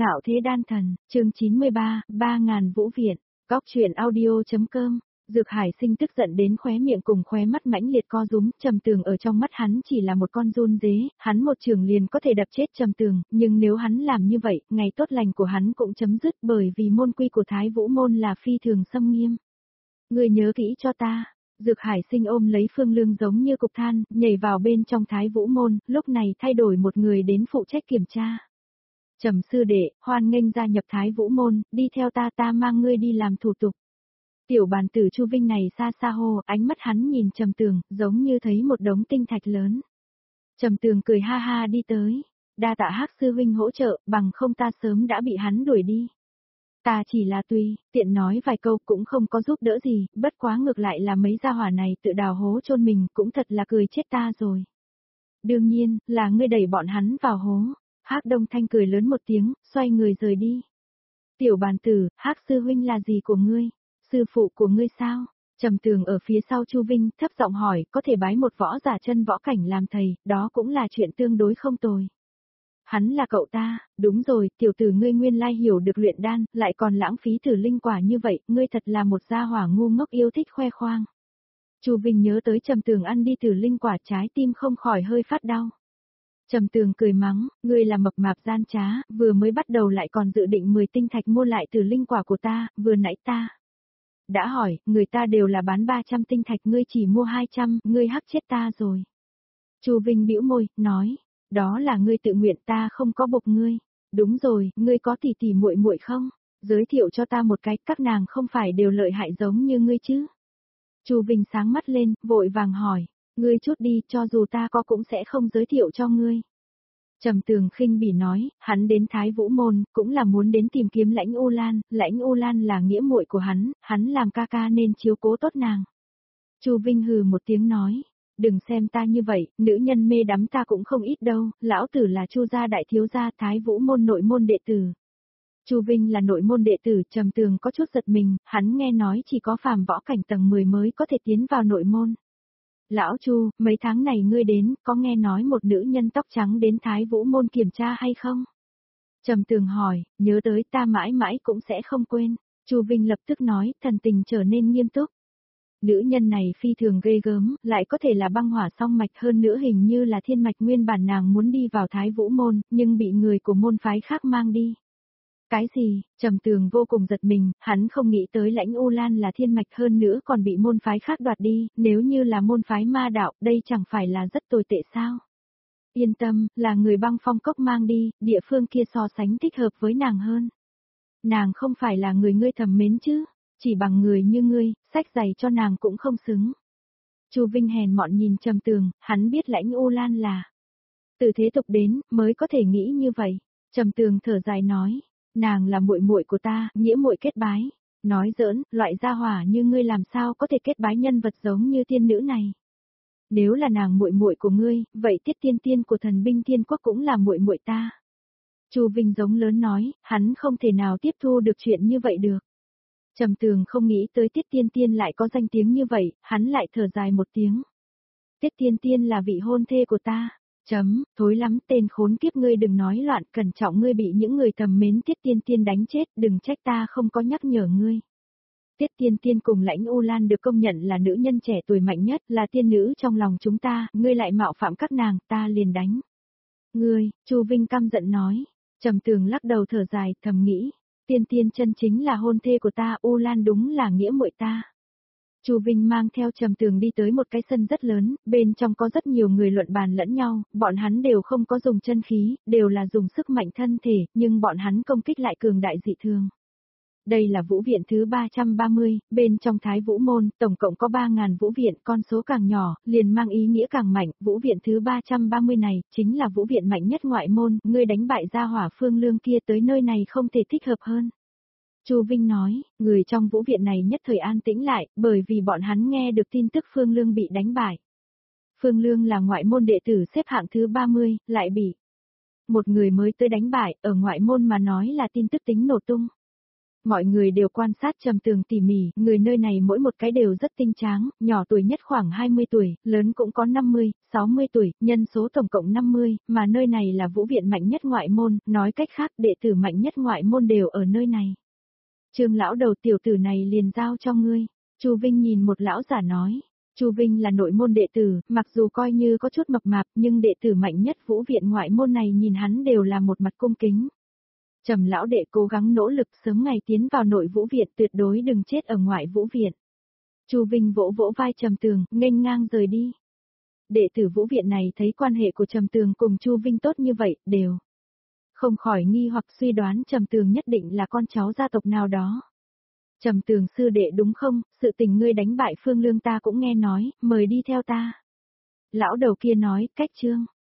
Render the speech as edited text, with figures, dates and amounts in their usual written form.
Ngạo thế đan thần, chương 93, 3000 vũ viện, góc truyện audio.com. Dược Hải Sinh tức giận đến khóe miệng cùng khóe mắt mãnh liệt co rúm, Trầm Tường ở trong mắt hắn chỉ là một con giun dế, hắn một trường liền có thể đập chết Trầm Tường, nhưng nếu hắn làm như vậy, ngày tốt lành của hắn cũng chấm dứt bởi vì môn quy của Thái Vũ môn là phi thường xâm nghiêm. Ngươi nhớ kỹ cho ta. Dược Hải Sinh ôm lấy Phương Lương giống như cục than, nhảy vào bên trong Thái Vũ môn, lúc này thay đổi một người đến phụ trách kiểm tra. Trầm sư đệ, hoan nghênh gia nhập Thái Vũ môn, đi theo ta mang ngươi đi làm thủ tục. Tiểu bàn tử Chu Vinh này xa xa hô, ánh mắt hắn nhìn Trầm Tường, giống như thấy một đống tinh thạch lớn. Trầm Tường cười ha ha đi tới, đa tạ Hắc sư huynh hỗ trợ, bằng không ta sớm đã bị hắn đuổi đi. Ta chỉ là tiện nói vài câu cũng không có giúp đỡ gì, bất quá ngược lại là mấy gia hỏa này tự đào hố chôn mình, cũng thật là cười chết ta rồi. Đương nhiên, là ngươi đẩy bọn hắn vào hố. Hắc Đông Thanh cười lớn một tiếng, xoay người rời đi. Tiểu bàn tử, Hắc sư huynh là gì của ngươi? Sư phụ của ngươi sao? Trầm Tường ở phía sau Chu Vinh, thấp giọng hỏi, có thể bái một võ giả chân võ cảnh làm thầy, đó cũng là chuyện tương đối không tồi. Hắn là cậu ta, đúng rồi, tiểu tử ngươi nguyên lai hiểu được luyện đan, lại còn lãng phí tử linh quả như vậy, ngươi thật là một gia hỏa ngu ngốc yêu thích khoe khoang. Chu Vinh nhớ tới Trầm Tường ăn đi tử linh quả, trái tim không khỏi hơi phát đau. Trầm Tường cười mắng, ngươi là mập mạp gian trá, vừa mới bắt đầu lại còn dự định 10 tinh thạch mua lại tử linh quả của ta, vừa nãy ta đã hỏi, người ta đều là bán 300 tinh thạch, ngươi chỉ mua 200, ngươi hắc chết ta rồi. Chu Vinh bĩu môi, nói, đó là ngươi tự nguyện, ta không có buộc ngươi. Đúng rồi, ngươi có tỷ muội muội không? Giới thiệu cho ta một cái, các nàng không phải đều lợi hại giống như ngươi chứ? Chu Vinh sáng mắt lên, vội vàng hỏi, ngươi chút đi, cho dù ta có cũng sẽ không giới thiệu cho ngươi. Trầm Tường khinh bỉ nói, hắn đến Thái Vũ môn, cũng là muốn đến tìm kiếm Lãnh U Lan là nghĩa muội của hắn làm ca ca nên chiếu cố tốt nàng. Chu Vinh hừ một tiếng nói, đừng xem ta như vậy, nữ nhân mê đắm ta cũng không ít đâu, lão tử là Chu gia đại thiếu gia, Thái Vũ môn nội môn đệ tử. Chu Vinh là nội môn đệ tử, Trầm Tường có chút giật mình, hắn nghe nói chỉ có phàm võ cảnh tầng 10 mới có thể tiến vào nội môn. Lão Chu, mấy tháng này ngươi đến, có nghe nói một nữ nhân tóc trắng đến Thái Vũ môn kiểm tra hay không? Trầm Tường hỏi, nhớ tới ta mãi mãi cũng sẽ không quên. Chu Vinh lập tức nói, thần tình trở nên nghiêm túc. Nữ nhân này phi thường ghê gớm, lại có thể là băng hỏa song mạch, hơn nữa hình như là thiên mạch, nguyên bản nàng muốn đi vào Thái Vũ môn, nhưng bị người của môn phái khác mang đi. Cái gì? Trầm Tường vô cùng giật mình, hắn không nghĩ tới Lãnh U Lan là thiên mạch, hơn nữa còn bị môn phái khác đoạt đi, nếu như là môn phái ma đạo, đây chẳng phải là rất tồi tệ sao? Yên tâm, là người băng phong cốc mang đi, địa phương kia so sánh thích hợp với nàng hơn. Nàng không phải là người ngươi thầm mến chứ, chỉ bằng người như ngươi, sách giày cho nàng cũng không xứng. Chu Vinh hèn mọn nhìn Trầm Tường, hắn biết Lãnh U Lan là từ thế tục đến, mới có thể nghĩ như vậy. Trầm Tường thở dài nói, nàng là muội muội của ta, nghĩa muội kết bái. Nói giỡn, loại gia hỏa như ngươi làm sao có thể kết bái nhân vật giống như tiên nữ này. Nếu là nàng muội muội của ngươi, vậy Tiết Tiên Tiên của thần binh thiên quốc cũng là muội muội ta. Chu Vinh giống lớn nói, hắn không thể nào tiếp thu được chuyện như vậy được. Trầm Tường không nghĩ tới Tiết Tiên Tiên lại có danh tiếng như vậy, hắn lại thở dài một tiếng. Tiết Tiên Tiên là vị hôn thê của ta. Thối lắm, tên khốn kiếp, ngươi đừng nói loạn, cẩn trọng ngươi bị những người thầm mến Tiết Tiên Tiên đánh chết, đừng trách ta không có nhắc nhở ngươi. Tiết Tiên Tiên cùng Lãnh U Lan được công nhận là nữ nhân trẻ tuổi mạnh nhất, là tiên nữ trong lòng chúng ta, ngươi lại mạo phạm các nàng, ta liền đánh. Ngươi, Chu Vinh căm giận nói. Trầm Tường lắc đầu thở dài, thầm nghĩ, Tiên Tiên chân chính là hôn thê của ta, U Lan đúng là nghĩa muội ta. Chu Vinh mang theo Trầm Tường đi tới một cái sân rất lớn, bên trong có rất nhiều người luận bàn lẫn nhau, bọn hắn đều không có dùng chân khí, đều là dùng sức mạnh thân thể, nhưng bọn hắn công kích lại cường đại dị thường. Đây là vũ viện thứ 330, bên trong Thái Vũ môn, tổng cộng có 3000 vũ viện, con số càng nhỏ, liền mang ý nghĩa càng mạnh, vũ viện thứ 330 này, chính là vũ viện mạnh nhất ngoại môn, ngươi đánh bại gia hỏa Phương Lương kia tới nơi này không thể thích hợp hơn. Chu Vinh nói, người trong vũ viện này nhất thời an tĩnh lại, bởi vì bọn hắn nghe được tin tức Phương Lương bị đánh bại. Phương Lương là ngoại môn đệ tử xếp hạng thứ 30, lại bị một người mới tới đánh bại, ở ngoại môn mà nói là tin tức tính nổ tung. Mọi người đều quan sát Trầm Tường tỉ mỉ, người nơi này mỗi một cái đều rất tinh tráng, nhỏ tuổi nhất khoảng 20 tuổi, lớn cũng có 50, 60 tuổi, nhân số tổng cộng 50, mà nơi này là vũ viện mạnh nhất ngoại môn, nói cách khác đệ tử mạnh nhất ngoại môn đều ở nơi này. Trương lão đầu, tiểu tử này liền giao cho ngươi. Chu Vinh nhìn một lão giả nói. Chu Vinh là nội môn đệ tử, mặc dù coi như có chút mập mạp, nhưng đệ tử mạnh nhất vũ viện ngoại môn này nhìn hắn đều là một mặt cung kính. Trầm lão đệ cố gắng nỗ lực sớm ngày tiến vào nội vũ viện, tuyệt đối đừng chết ở ngoại vũ viện. Chu Vinh vỗ vỗ vai Trầm Tường, nghênh ngang rời đi. Đệ tử vũ viện này thấy quan hệ của Trầm Tường cùng Chu Vinh tốt như vậy, đều không khỏi nghi hoặc suy đoán Trầm Tường nhất định là con cháu gia tộc nào đó. Trầm Tường sư đệ đúng không, sự tình ngươi đánh bại Phương Lương ta cũng nghe nói, mời đi theo ta. Lão đầu kia nói, cách chương.